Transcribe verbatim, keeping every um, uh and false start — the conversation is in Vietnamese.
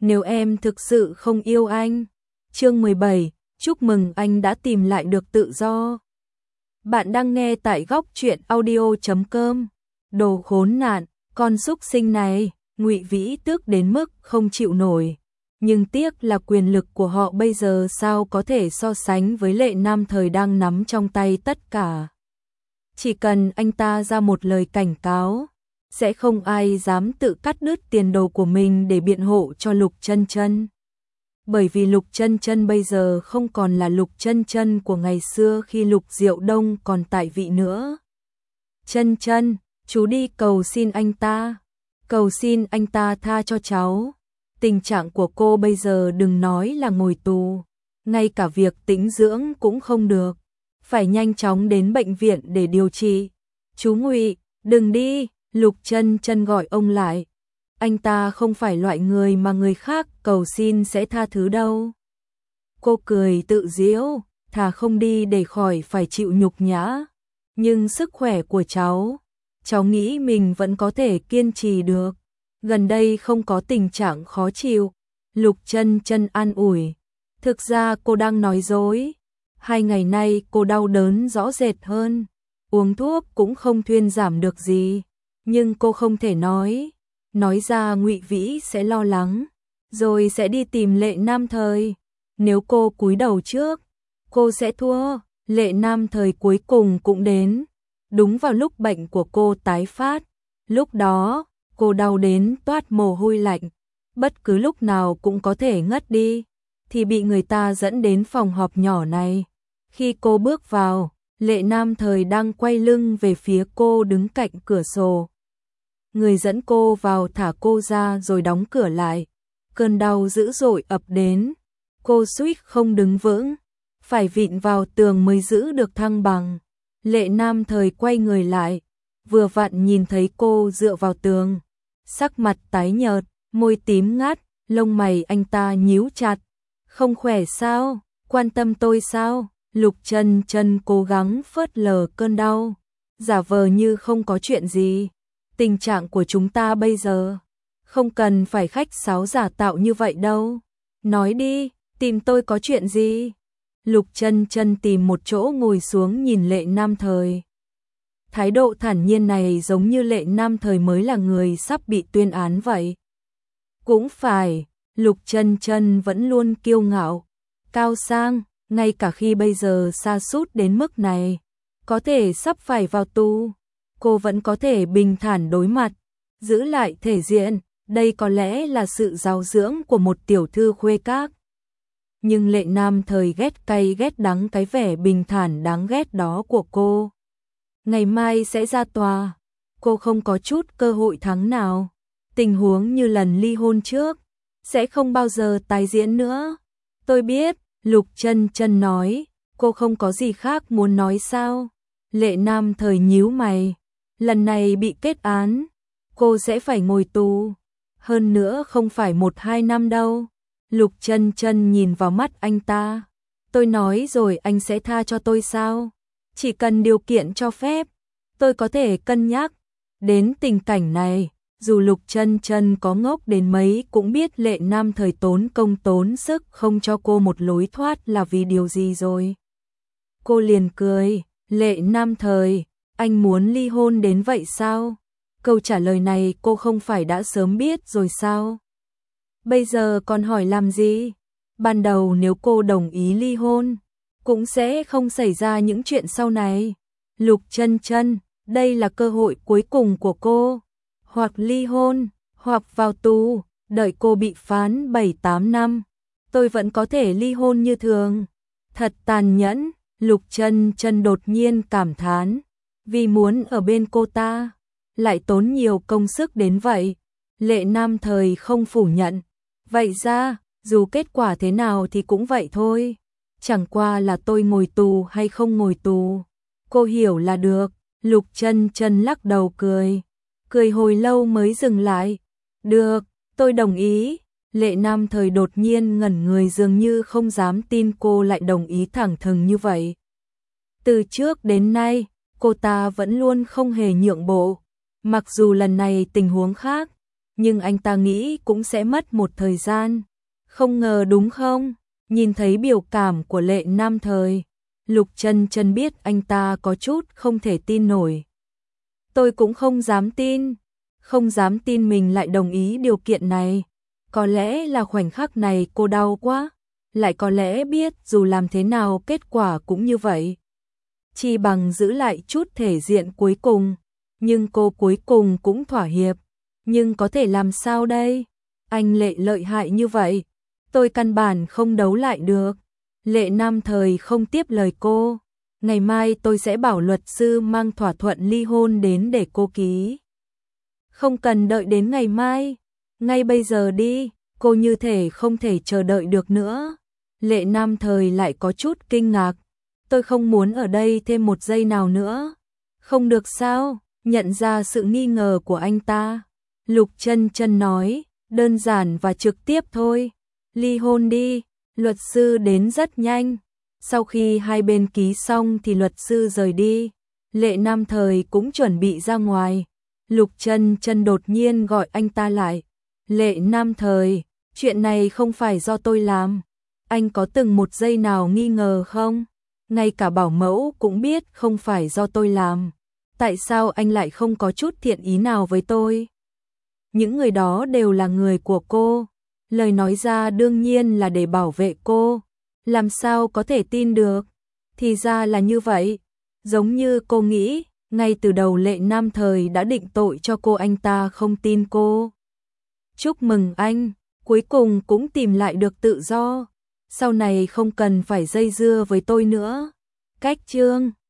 nếu em thực sự không yêu anh. Chương mười bảy, chúc mừng anh đã tìm lại được tự do. Bạn đang nghe tại góc truyện audio chấm com. Đồ khốn nạn, con súc sinh này, Ngụy Vĩ tức đến mức không chịu nổi. Nhưng tiếc là quyền lực của họ bây giờ sao có thể so sánh với Lệ Nam Thời đang nắm trong tay tất cả. Chỉ cần anh ta ra một lời cảnh cáo, sẽ không ai dám tự cắt đứt tiền đồ của mình để biện hộ cho Lục Chân Chân. Bởi vì Lục Chân Chân bây giờ không còn là Lục Chân Chân của ngày xưa khi Lục Diệu Đông còn tại vị nữa. Chân Chân, chú đi cầu xin anh ta, cầu xin anh ta tha cho cháu. Tình trạng của cô bây giờ đừng nói là ngồi tù, ngay cả việc tĩnh dưỡng cũng không được, phải nhanh chóng đến bệnh viện để điều trị. Chú Ngụy, đừng đi, Lục Chân Chân gọi ông lại. Anh ta không phải loại người mà người khác cầu xin sẽ tha thứ đâu. Cô cười tự giễu, thà không đi để khỏi phải chịu nhục nhã. Nhưng sức khỏe của cháu, cháu nghĩ mình vẫn có thể kiên trì được. Gần đây không có tình trạng khó chịu. Lục Chân Chân an ủi. Thực ra cô đang nói dối. Hai ngày nay cô đau đớn rõ rệt hơn. Uống thuốc cũng không thuyên giảm được gì. Nhưng cô không thể nói. Nói ra Ngụy Vĩ sẽ lo lắng. Rồi sẽ đi tìm Lệ Nam Thời. Nếu cô cúi đầu trước, cô sẽ thua. Lệ Nam Thời cuối cùng cũng đến. Đúng vào lúc bệnh của cô tái phát. Lúc đó, cô đau đến toát mồ hôi lạnh. Bất cứ lúc nào cũng có thể ngất đi. Thì bị người ta dẫn đến phòng họp nhỏ này. Khi cô bước vào, Lệ Nam Thời đang quay lưng về phía cô đứng cạnh cửa sổ. Người dẫn cô vào thả cô ra rồi đóng cửa lại. Cơn đau dữ dội ập đến. Cô suýt không đứng vững, phải vịn vào tường mới giữ được thăng bằng. Lệ Nam Thời quay người lại, vừa vặn nhìn thấy cô dựa vào tường. Sắc mặt tái nhợt, môi tím ngắt, lông mày anh ta nhíu chặt. Không khỏe sao? Quan tâm tôi sao? Lục Chân Chân cố gắng phớt lờ cơn đau, giả vờ như không có chuyện gì. Tình trạng của chúng ta bây giờ, không cần phải khách sáo giả tạo như vậy đâu. Nói đi, tìm tôi có chuyện gì? Lục Chân Chân tìm một chỗ ngồi xuống nhìn Lệ Nam Thời. Thái độ thản nhiên này giống như Lệ Nam Thời mới là người sắp bị tuyên án vậy. Cũng phải, Lục Chân Chân vẫn luôn kiêu ngạo, cao sang, ngay cả khi bây giờ sa sút đến mức này, có thể sắp phải vào tù, cô vẫn có thể bình thản đối mặt, giữ lại thể diện. Đây có lẽ là sự giáo dưỡng của một tiểu thư khuê các. Nhưng Lệ Nam Thời ghét cay ghét đắng cái vẻ bình thản đáng ghét đó của cô. Ngày mai sẽ ra tòa, cô không có chút cơ hội thắng nào. Tình huống như lần ly hôn trước, sẽ không bao giờ tái diễn nữa. Tôi biết, Lục Chân Chân nói, cô không có gì khác muốn nói sao? Lệ Nam Thời nhíu mày, lần này bị kết án, cô sẽ phải ngồi tù. Hơn nữa không phải một hai năm đâu. Lục Chân Chân nhìn vào mắt anh ta. Tôi nói rồi anh sẽ tha cho tôi sao? Chỉ cần điều kiện cho phép, tôi có thể cân nhắc. Đến tình cảnh này, dù Lục Chân Chân có ngốc đến mấy cũng biết Lệ Nam Thời tốn công tốn sức không cho cô một lối thoát là vì điều gì rồi. Cô liền cười, Lệ Nam Thời, anh muốn ly hôn đến vậy sao? Câu trả lời này cô không phải đã sớm biết rồi sao? Bây giờ còn hỏi làm gì? Ban đầu nếu cô đồng ý ly hôn, cũng sẽ không xảy ra những chuyện sau này. Lục Chân Chân, đây là cơ hội cuối cùng của cô. Hoặc ly hôn, hoặc vào tù, đợi cô bị phán bảy tám năm. Tôi vẫn có thể ly hôn như thường. Thật tàn nhẫn, Lục Chân Chân đột nhiên cảm thán. Vì muốn ở bên cô ta, lại tốn nhiều công sức đến vậy. Lệ Nam Thời không phủ nhận. Vậy ra, dù kết quả thế nào thì cũng vậy thôi. Chẳng qua là tôi ngồi tù hay không ngồi tù. Cô hiểu là được. Lục Chân Chân lắc đầu cười. Cười hồi lâu mới dừng lại. Được, tôi đồng ý. Lệ Nam Thời đột nhiên ngẩn người dường như không dám tin cô lại đồng ý thẳng thừng như vậy. Từ trước đến nay, cô ta vẫn luôn không hề nhượng bộ. Mặc dù lần này tình huống khác, nhưng anh ta nghĩ cũng sẽ mất một thời gian. Không ngờ đúng không? Nhìn thấy biểu cảm của Lệ Nam Thời, Lục Chân Chân biết anh ta có chút không thể tin nổi. Tôi cũng không dám tin, không dám tin mình lại đồng ý điều kiện này. Có lẽ là khoảnh khắc này cô đau quá, lại có lẽ biết dù làm thế nào kết quả cũng như vậy. Chi bằng giữ lại chút thể diện cuối cùng, nhưng cô cuối cùng cũng thỏa hiệp. Nhưng có thể làm sao đây? Anh Lệ lợi hại như vậy, tôi căn bản không đấu lại được. Lệ Nam Thời không tiếp lời cô. Ngày mai tôi sẽ bảo luật sư mang thỏa thuận ly hôn đến để cô ký. Không cần đợi đến ngày mai, ngay bây giờ đi, cô như thể không thể chờ đợi được nữa. Lệ Nam Thời lại có chút kinh ngạc. Tôi không muốn ở đây thêm một giây nào nữa. Không được sao? Nhận ra sự nghi ngờ của anh ta, Lục Chân Chân nói, đơn giản và trực tiếp thôi. Ly hôn đi. Luật sư đến rất nhanh. Sau khi hai bên ký xong thì luật sư rời đi. Lệ Nam Thời cũng chuẩn bị ra ngoài. Lục Chân Chân đột nhiên gọi anh ta lại. Lệ Nam Thời, chuyện này không phải do tôi làm. Anh có từng một giây nào nghi ngờ không? Ngay cả bảo mẫu cũng biết không phải do tôi làm. Tại sao anh lại không có chút thiện ý nào với tôi? Những người đó đều là người của cô. Lời nói ra đương nhiên là để bảo vệ cô. Làm sao có thể tin được? Thì ra là như vậy. Giống như cô nghĩ, ngay từ đầu Lệ Nam Thời đã định tội cho cô, anh ta không tin cô. Chúc mừng anh, cuối cùng cũng tìm lại được tự do. Sau này không cần phải dây dưa với tôi nữa. Cách chương